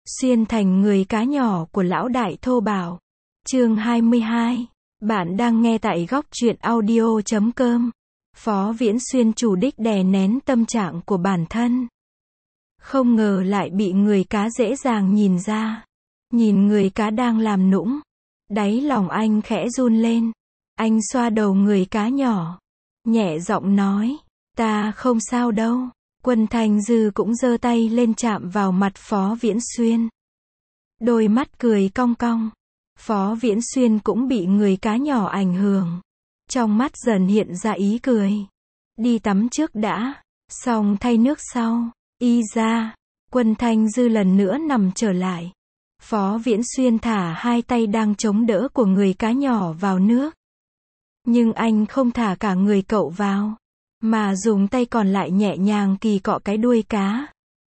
Xuyên thành người cá nhỏ của lão đại thô bảo. Chương 22. Bạn đang nghe tại góc truyện audio.com. Phó Viễn Xuyên chủ đích đè nén tâm trạng của bản thân. Không ngờ lại bị người cá dễ dàng nhìn ra. Nhìn người cá đang làm nũng. Đáy lòng anh khẽ run lên. Anh xoa đầu người cá nhỏ. Nhẹ giọng nói. Ta không sao đâu. Quân Thanh Dư cũng giơ tay lên chạm vào mặt Phó Viễn Xuyên. Đôi mắt cười cong cong. Phó Viễn Xuyên cũng bị người cá nhỏ ảnh hưởng. Trong mắt dần hiện ra ý cười. Đi tắm trước đã, xong thay nước sau. Y ra. Quân Thanh Dư lần nữa nằm trở lại. Phó Viễn Xuyên thả hai tay đang chống đỡ của người cá nhỏ vào nước. Nhưng anh không thả cả người cậu vào, mà dùng tay còn lại nhẹ nhàng kỳ cọ cái đuôi cá.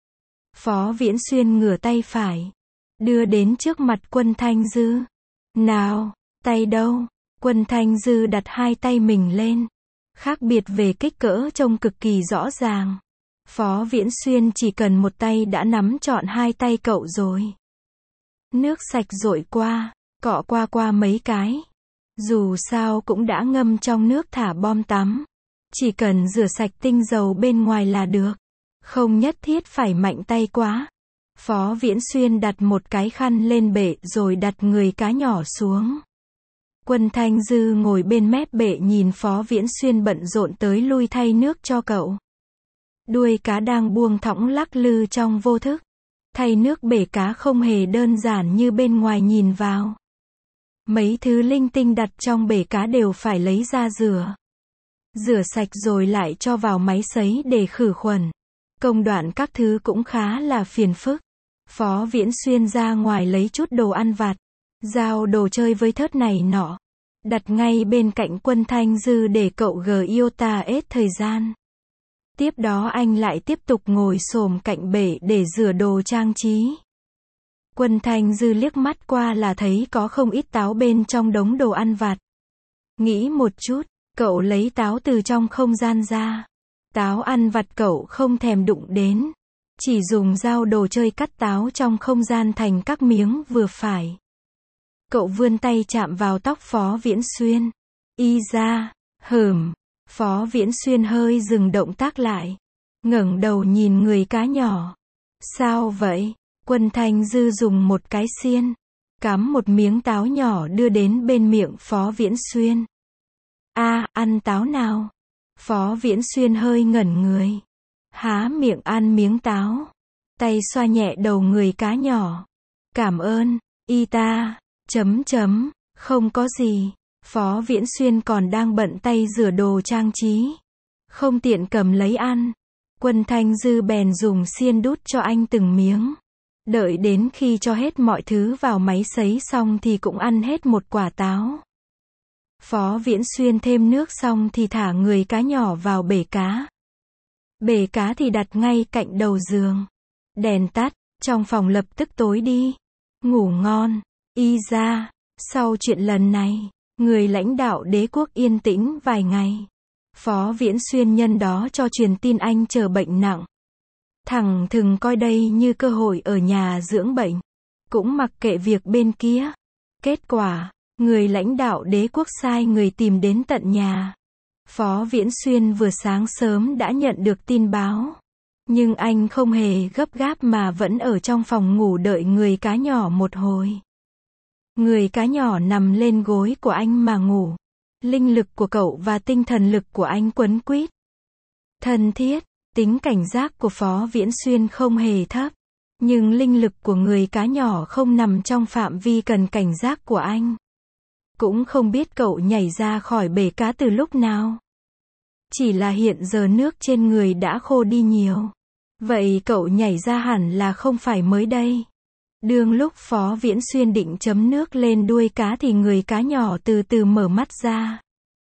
Phó Viễn Xuyên ngửa tay phải, đưa đến trước mặt Quân Thanh Dư. Nào, tay đâu? Quân Thanh Dư đặt hai tay mình lên. Khác biệt về kích cỡ trông cực kỳ rõ ràng. Phó Viễn Xuyên chỉ cần một tay đã nắm trọn hai tay cậu rồi. Nước sạch dội qua, cọ qua mấy cái. Dù sao cũng đã ngâm trong nước thả bom tắm. Chỉ cần rửa sạch tinh dầu bên ngoài là được. Không nhất thiết phải mạnh tay quá. Phó Viễn Xuyên đặt một cái khăn lên bệ rồi đặt người cá nhỏ xuống. Quân Thanh Dư ngồi bên mép bệ nhìn Phó Viễn Xuyên bận rộn tới lui thay nước cho cậu. Đuôi cá đang buông thõng lắc lư trong vô thức. Thay nước bể cá không hề đơn giản như bên ngoài nhìn vào. Mấy thứ linh tinh đặt trong bể cá đều phải lấy ra rửa. Rửa sạch rồi lại cho vào máy sấy để khử khuẩn. Công đoạn các thứ cũng khá là phiền phức. Phó Viễn Xuyên ra ngoài lấy chút đồ ăn vặt, giao đồ chơi với thớt này nọ. Đặt ngay bên cạnh Quân Thanh Dư để cậu iota hết thời gian. Tiếp đó anh lại tiếp tục ngồi xổm cạnh bể để rửa đồ trang trí. Quân Thanh Dư liếc mắt qua là thấy có không ít táo bên trong đống đồ ăn vặt. Nghĩ một chút, cậu lấy táo từ trong không gian ra. Táo ăn vặt cậu không thèm đụng đến. Chỉ dùng dao đồ chơi cắt táo trong không gian thành các miếng vừa phải. Cậu vươn tay chạm vào tóc Phó Viễn Xuyên. Y ra, Phó Viễn Xuyên hơi dừng động tác lại. Ngẩng đầu nhìn người cá nhỏ. Sao vậy? Quân Thanh Dư dùng một cái xiên, cắm một miếng táo nhỏ đưa đến bên miệng Phó Viễn Xuyên. Ăn táo nào? Phó Viễn Xuyên hơi ngẩn người. Há miệng ăn miếng táo. Tay xoa nhẹ đầu người cá nhỏ. Cảm ơn, y ta, không có gì. Phó Viễn Xuyên còn đang bận tay rửa đồ trang trí. Không tiện cầm lấy ăn. Quân Thanh Dư bèn dùng xiên đút cho anh từng miếng. Đợi đến khi cho hết mọi thứ vào máy sấy xong thì cũng ăn hết một quả táo. Phó Viễn Xuyên thêm nước xong thì thả người cá nhỏ vào bể cá. Bể cá thì đặt ngay cạnh đầu giường. Đèn tắt, trong phòng lập tức tối đi. Ngủ ngon. Y ra. Sau chuyện lần này, người lãnh đạo đế quốc yên tĩnh vài ngày. Phó Viễn Xuyên nhân đó cho truyền tin anh chờ bệnh nặng. Thằng thừng coi đây như cơ hội ở nhà dưỡng bệnh. Cũng mặc kệ việc bên kia. Kết quả, người lãnh đạo đế quốc sai người tìm đến tận nhà. Phó Viễn Xuyên vừa sáng sớm đã nhận được tin báo. Nhưng anh không hề gấp gáp mà vẫn ở trong phòng ngủ đợi người cá nhỏ một hồi. Người cá nhỏ nằm lên gối của anh mà ngủ. Linh lực của cậu và tinh thần lực của anh quấn quýt. Thân thiết, tính cảnh giác của Phó Viễn Xuyên không hề thấp. Nhưng linh lực của người cá nhỏ không nằm trong phạm vi cần cảnh giác của anh. Cũng không biết cậu nhảy ra khỏi bể cá từ lúc nào. Chỉ là hiện giờ nước trên người đã khô đi nhiều. Vậy cậu nhảy ra hẳn là không phải mới đây. Đương lúc Phó Viễn Xuyên định chấm nước lên đuôi cá thì người cá nhỏ từ từ mở mắt ra.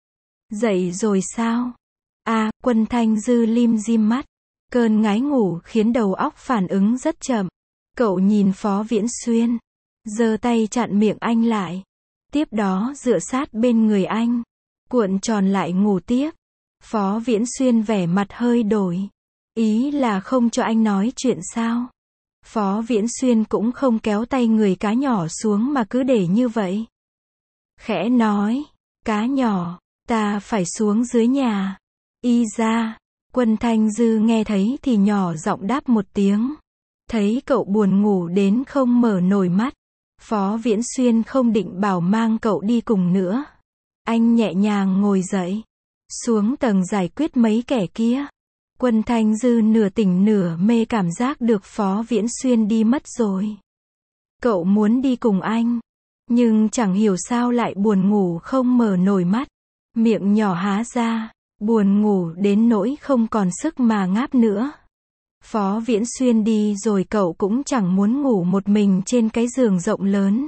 Dậy rồi sao? Quân Thanh Dư lim dim mắt. Cơn ngái ngủ khiến đầu óc phản ứng rất chậm. Cậu nhìn Phó Viễn Xuyên. Giơ tay chặn miệng anh lại. Tiếp đó dựa sát bên người anh. Cuộn tròn lại ngủ tiếp. Phó Viễn Xuyên vẻ mặt hơi đổi. Ý là không cho anh nói chuyện sao? Phó Viễn Xuyên cũng không kéo tay người cá nhỏ xuống mà cứ để như vậy. Khẽ nói, cá nhỏ, ta phải xuống dưới nhà. Y ra, Quân Thanh Dư nghe thấy thì nhỏ giọng đáp một tiếng. Thấy cậu buồn ngủ đến không mở nổi mắt. Phó Viễn Xuyên không định bảo mang cậu đi cùng nữa. Anh nhẹ nhàng ngồi dậy. Xuống tầng giải quyết mấy kẻ kia. Quân Thanh Dư nửa tỉnh nửa mê cảm giác được Phó Viễn Xuyên đi mất rồi. Cậu muốn đi cùng anh. Nhưng chẳng hiểu sao lại buồn ngủ không mở nổi mắt. Miệng nhỏ há ra. Buồn ngủ đến nỗi không còn sức mà ngáp nữa. Phó Viễn Xuyên đi rồi cậu cũng chẳng muốn ngủ một mình trên cái giường rộng lớn.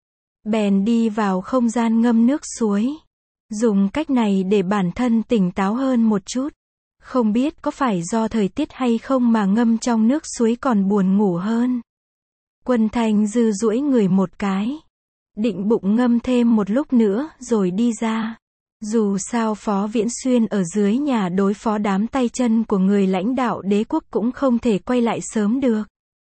Bèn đi vào không gian ngâm nước suối. Dùng cách này để bản thân tỉnh táo hơn một chút. Không biết có phải do thời tiết hay không mà ngâm trong nước suối còn buồn ngủ hơn. Quân Thanh Dư duỗi người một cái. Định bụng ngâm thêm một lúc nữa rồi đi ra. Dù sao Phó Viễn Xuyên ở dưới nhà đối phó đám tay chân của người lãnh đạo đế quốc cũng không thể quay lại sớm được.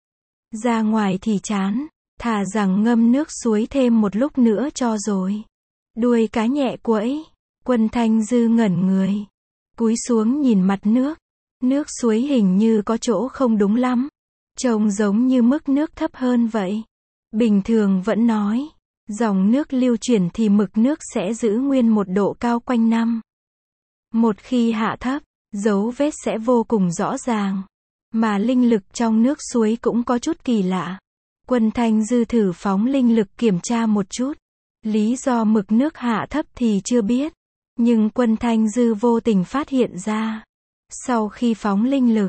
Ra ngoài thì chán, thà rằng ngâm nước suối thêm một lúc nữa cho rồi. Đuôi cá nhẹ quẫy, Quân Thanh Dư ngẩn người. Cúi xuống nhìn mặt nước. Nước suối hình như có chỗ không đúng lắm. Trông giống như mức nước thấp hơn vậy. Bình thường vẫn nói. Dòng nước lưu chuyển thì mực nước sẽ giữ nguyên một độ cao quanh năm. Một khi hạ thấp, dấu vết sẽ vô cùng rõ ràng. Mà linh lực trong nước suối cũng có chút kỳ lạ. Quân Thanh Dư thử phóng linh lực kiểm tra một chút. Lý do mực nước hạ thấp thì chưa biết. Nhưng Quân Thanh Dư vô tình phát hiện ra. Sau khi phóng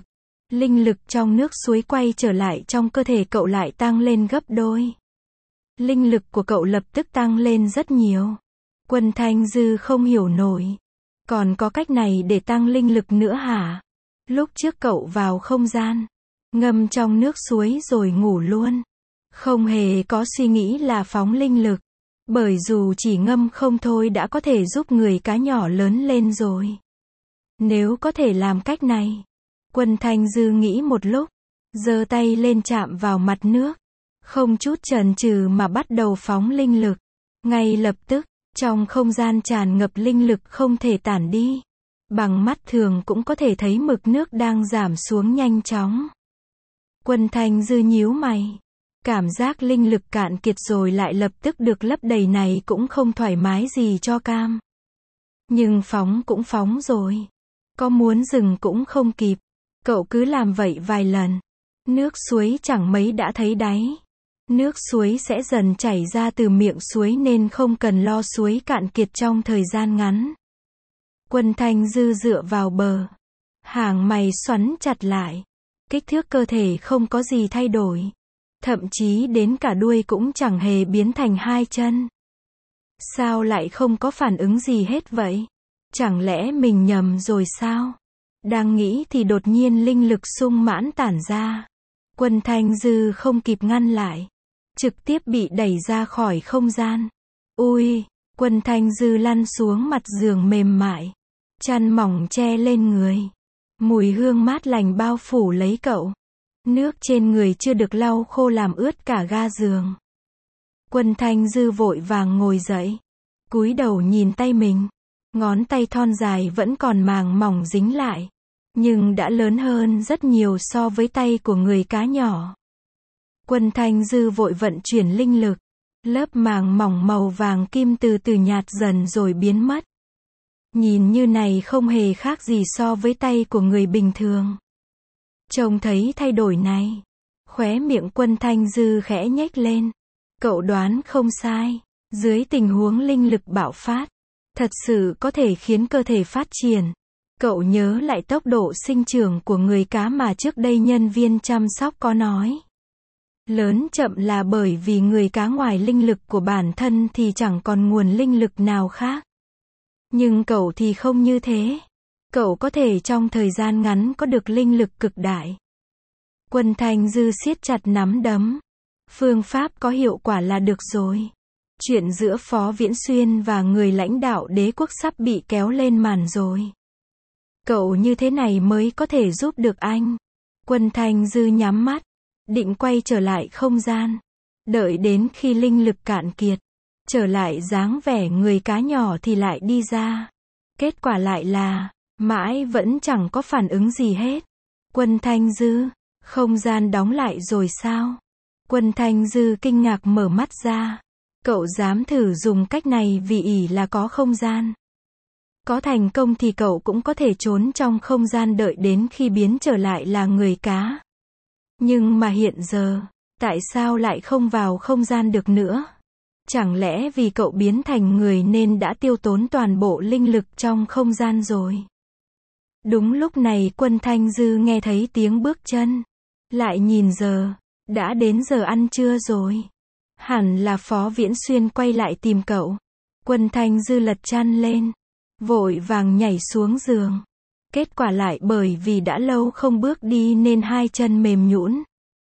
linh lực trong nước suối quay trở lại trong cơ thể cậu lại tăng lên gấp đôi. Linh lực của cậu lập tức tăng lên rất nhiều. Quân Thanh Dư không hiểu nổi. Còn có cách này để tăng linh lực nữa hả? Lúc trước cậu vào không gian, ngâm trong nước suối rồi ngủ luôn. Không hề có suy nghĩ là phóng linh lực. Bởi dù chỉ ngâm không thôi đã có thể giúp người cá nhỏ lớn lên rồi. Nếu có thể làm cách này, Quân Thanh Dư nghĩ một lúc, giơ tay lên chạm vào mặt nước. Không chút chần chừ mà bắt đầu phóng linh lực. Ngay lập tức, trong không gian tràn ngập linh lực không thể tản đi. Bằng mắt thường cũng có thể thấy mực nước đang giảm xuống nhanh chóng. Quân Thanh Dư nhíu mày. Cảm giác linh lực cạn kiệt rồi lại lập tức được lấp đầy này cũng không thoải mái gì cho cam. Nhưng phóng cũng phóng rồi. Có muốn dừng cũng không kịp. Cậu cứ làm vậy vài lần. Nước suối chẳng mấy đã thấy đáy. Nước suối sẽ dần chảy ra từ miệng suối nên không cần lo suối cạn kiệt trong thời gian ngắn. Quân Thanh Dư dựa vào bờ. Hàng mày xoắn chặt lại. Kích thước cơ thể không có gì thay đổi. Thậm chí đến cả đuôi cũng chẳng hề biến thành hai chân. Sao lại không có phản ứng gì hết vậy? Chẳng lẽ mình nhầm rồi sao? Đang nghĩ thì đột nhiên linh lực sung mãn tản ra. Quân Thanh Dư không kịp ngăn lại. Trực tiếp bị đẩy ra khỏi không gian. Ui, Quân Thanh Dư lăn xuống mặt giường mềm mại. Chăn mỏng che lên người. Mùi hương mát lành bao phủ lấy cậu. Nước trên người chưa được lau khô làm ướt cả ga giường. Quân Thanh Dư vội vàng ngồi dậy. Cúi đầu nhìn tay mình. Ngón tay thon dài vẫn còn màng mỏng dính lại. Nhưng đã lớn hơn rất nhiều so với tay của người cá nhỏ. Quân Thanh Dư vội vận chuyển linh lực. Lớp màng mỏng màu vàng kim từ từ nhạt dần rồi biến mất. Nhìn như này không hề khác gì so với tay của người bình thường. Trông thấy thay đổi này. Khóe miệng Quân Thanh Dư khẽ nhếch lên. Cậu đoán không sai. Dưới tình huống linh lực bạo phát, thật sự có thể khiến cơ thể phát triển. Cậu nhớ lại tốc độ sinh trưởng của người cá mà trước đây nhân viên chăm sóc có nói. Lớn chậm là bởi vì người cá ngoài linh lực của bản thân thì chẳng còn nguồn linh lực nào khác. Nhưng cậu thì không như thế. Cậu có thể trong thời gian ngắn có được linh lực cực đại. Quân Thanh Dư siết chặt nắm đấm. Phương pháp có hiệu quả là được rồi. Chuyện giữa Phó Viễn Xuyên và người lãnh đạo đế quốc sắp bị kéo lên màn rồi. Cậu như thế này mới có thể giúp được anh. Quân Thanh Dư nhắm mắt. định quay trở lại không gian. Đợi đến khi linh lực cạn kiệt, trở lại dáng vẻ người cá nhỏ thì lại đi ra. Kết quả lại là, mãi vẫn chẳng có phản ứng gì hết. Quân Thanh Dư, không gian đóng lại rồi sao? Quân Thanh Dư kinh ngạc mở mắt ra. Cậu dám thử dùng cách này vì ỷ là có không gian. Có thành công thì cậu cũng có thể trốn trong không gian đợi đến khi biến trở lại là người cá. Nhưng mà hiện giờ, tại sao lại không vào không gian được nữa? Chẳng lẽ vì cậu biến thành người nên đã tiêu tốn toàn bộ linh lực trong không gian rồi? Đúng lúc này Quân Thanh Dư nghe thấy tiếng bước chân. Lại nhìn giờ, đã đến giờ ăn trưa rồi. Hẳn là Phó Viễn Xuyên quay lại tìm cậu. Quân Thanh Dư lật chăn lên, vội vàng nhảy xuống giường. Kết quả lại bởi vì đã lâu không bước đi nên hai chân mềm nhũn,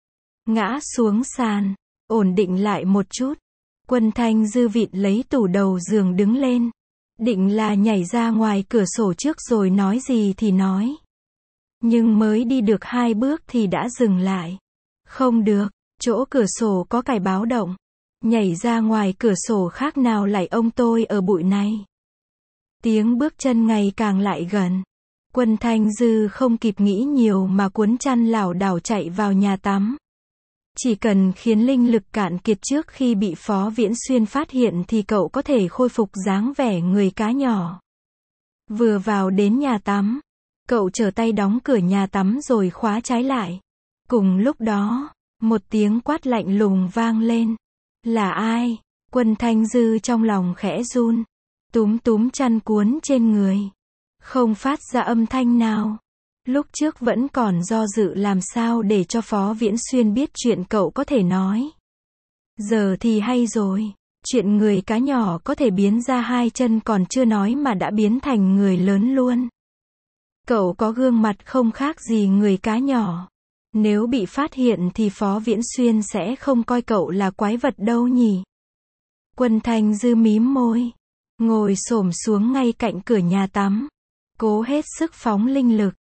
ngã xuống sàn. Ổn định lại một chút, Quân Thanh Dư vịn lấy tủ đầu giường đứng lên. Định là nhảy ra ngoài cửa sổ trước rồi nói gì thì nói. Nhưng mới đi được 2 bước thì đã dừng lại. Không được, chỗ cửa sổ có còi báo động. Nhảy ra ngoài cửa sổ khác nào lại ông tôi ở bụi này. Tiếng bước chân ngày càng lại gần. Quân Thanh Dư không kịp nghĩ nhiều mà cuốn chăn lảo đảo chạy vào nhà tắm. Chỉ cần khiến linh lực cạn kiệt trước khi bị Phó Viễn Xuyên phát hiện thì cậu có thể khôi phục dáng vẻ người cá nhỏ. Vừa vào đến nhà tắm, cậu trở tay đóng cửa nhà tắm rồi khóa trái lại. Cùng lúc đó, một tiếng quát lạnh lùng vang lên. Là ai? Quân Thanh Dư trong lòng khẽ run. Túm túm chăn cuốn trên người. Không phát ra âm thanh nào. Lúc trước vẫn còn do dự làm sao để cho Phó Viễn Xuyên biết chuyện cậu có thể nói. Giờ thì hay rồi. Chuyện người cá nhỏ có thể biến ra 2 chân còn chưa nói mà đã biến thành người lớn luôn. Cậu có gương mặt không khác gì người cá nhỏ. Nếu bị phát hiện thì Phó Viễn Xuyên sẽ không coi cậu là quái vật đâu nhỉ. Quân Thanh Dư mím môi, ngồi xổm xuống ngay cạnh cửa nhà tắm, cố hết sức phóng linh lực.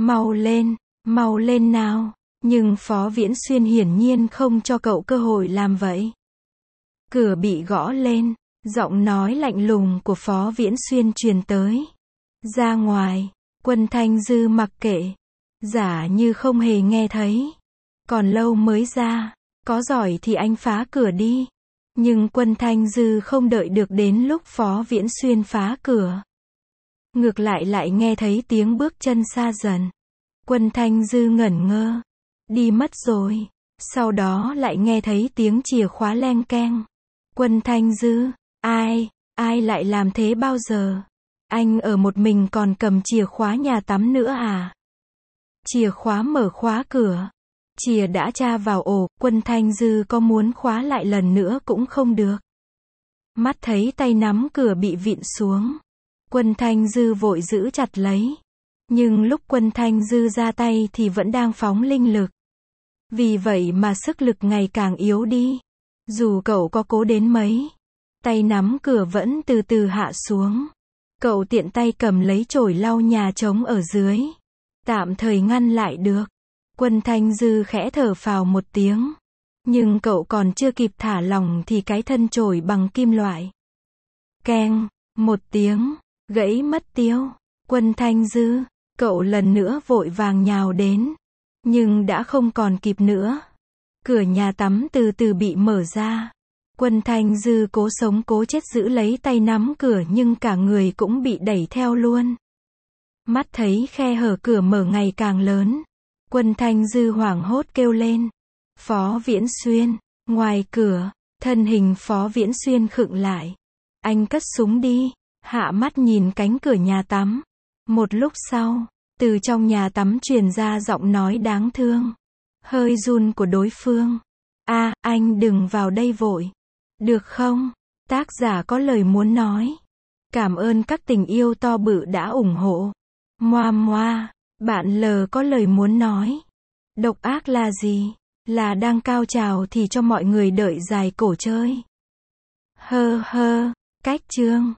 Mau lên nào. Nhưng Phó Viễn Xuyên hiển nhiên không cho cậu cơ hội làm vậy. Cửa bị gõ lên, giọng nói lạnh lùng của Phó Viễn Xuyên truyền tới. Ra ngoài. Quân Thanh Dư mặc kệ, giả như không hề nghe thấy. Còn lâu mới ra, có giỏi thì anh phá cửa đi. Nhưng Quân Thanh Dư không đợi được đến lúc Phó Viễn Xuyên phá cửa. Ngược lại nghe thấy tiếng bước chân xa dần. Quân Thanh Dư ngẩn ngơ. Đi mất rồi. Sau đó lại nghe thấy tiếng chìa khóa leng keng. Quân Thanh Dư, ai lại làm thế bao giờ? Anh ở một mình còn cầm chìa khóa nhà tắm nữa à? Chìa khóa mở khóa cửa. Chìa đã tra vào ổ, Quân Thanh Dư có muốn khóa lại lần nữa cũng không được. Mắt thấy tay nắm cửa bị vịn xuống. Quân Thanh Dư vội giữ chặt lấy. Nhưng lúc Quân Thanh Dư ra tay thì vẫn đang phóng linh lực. Vì vậy mà sức lực ngày càng yếu đi. Dù cậu có cố đến mấy, tay nắm cửa vẫn từ từ hạ xuống. Cậu tiện tay cầm lấy chổi lau nhà trống ở dưới. Tạm thời ngăn lại được. Quân Thanh Dư khẽ thở phào một tiếng. Nhưng cậu còn chưa kịp thả lỏng thì cái thân chổi bằng kim loại. Keng, một tiếng, gãy mất tiêu. Quân Thanh Dư, cậu lần nữa vội vàng nhào đến. Nhưng đã không còn kịp nữa. Cửa nhà tắm từ từ bị mở ra. Quân Thanh Dư cố sống cố chết giữ lấy tay nắm cửa nhưng cả người cũng bị đẩy theo luôn. Mắt thấy khe hở cửa mở ngày càng lớn. Quân Thanh Dư hoảng hốt kêu lên. Phó Viễn Xuyên, ngoài cửa, thân hình Phó Viễn Xuyên khựng lại. Anh cất súng đi, hạ mắt nhìn cánh cửa nhà tắm. Một lúc sau, từ trong nhà tắm truyền ra giọng nói đáng thương, hơi run của đối phương. Anh đừng vào đây vội. Được không? Tác giả có lời muốn nói. Cảm ơn các tình yêu to bự đã ủng hộ. Moa, bạn L có lời muốn nói. Độc ác là gì? Là đang cao trào thì cho mọi người đợi dài cổ chơi. Cách chương.